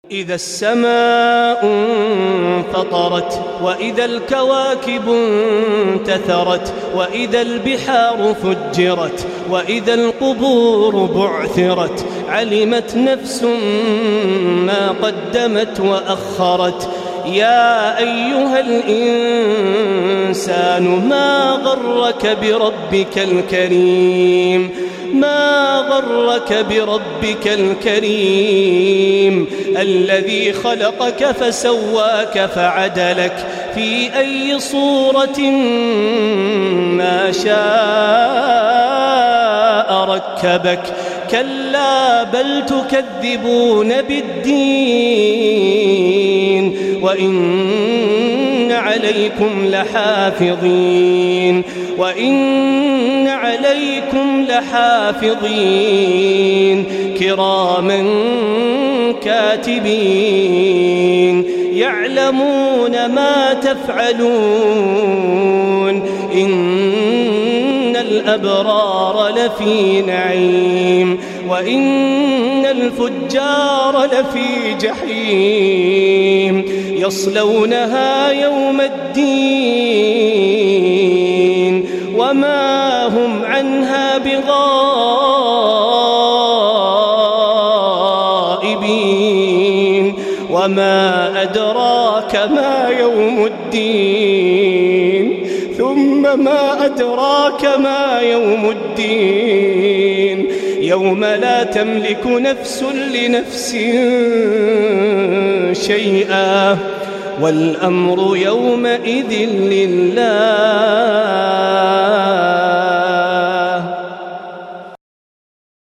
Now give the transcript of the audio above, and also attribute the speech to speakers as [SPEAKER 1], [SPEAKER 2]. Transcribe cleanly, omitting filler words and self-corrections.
[SPEAKER 1] إذا السماء انفطرت وإذا الكواكب انتثرت وإذا البحار فجرت وإذا القبور بعثرت علمت نفس ما قدمت وأخرت يا أيها الإنسان ما غرك بربك الكريم ما غرك بربك الكريم الذي خلقك فسواك فعدلك في أي صورة ما شاء ركبك كلا بل تكذبون بالدين وإن عليكم لحافظين كراما كاتبين يعلمون ما تفعلون إن الأبرار لفي نعيم وإن الفجار لفي جحيم يصلونها يوم الدين وما هم عنها بغائبين وما أدراك ما يوم الدين ثم ما أدراك ما يوم الدين يوم لا تملك نفس لنفس شيئا والأمر يومئذ لله.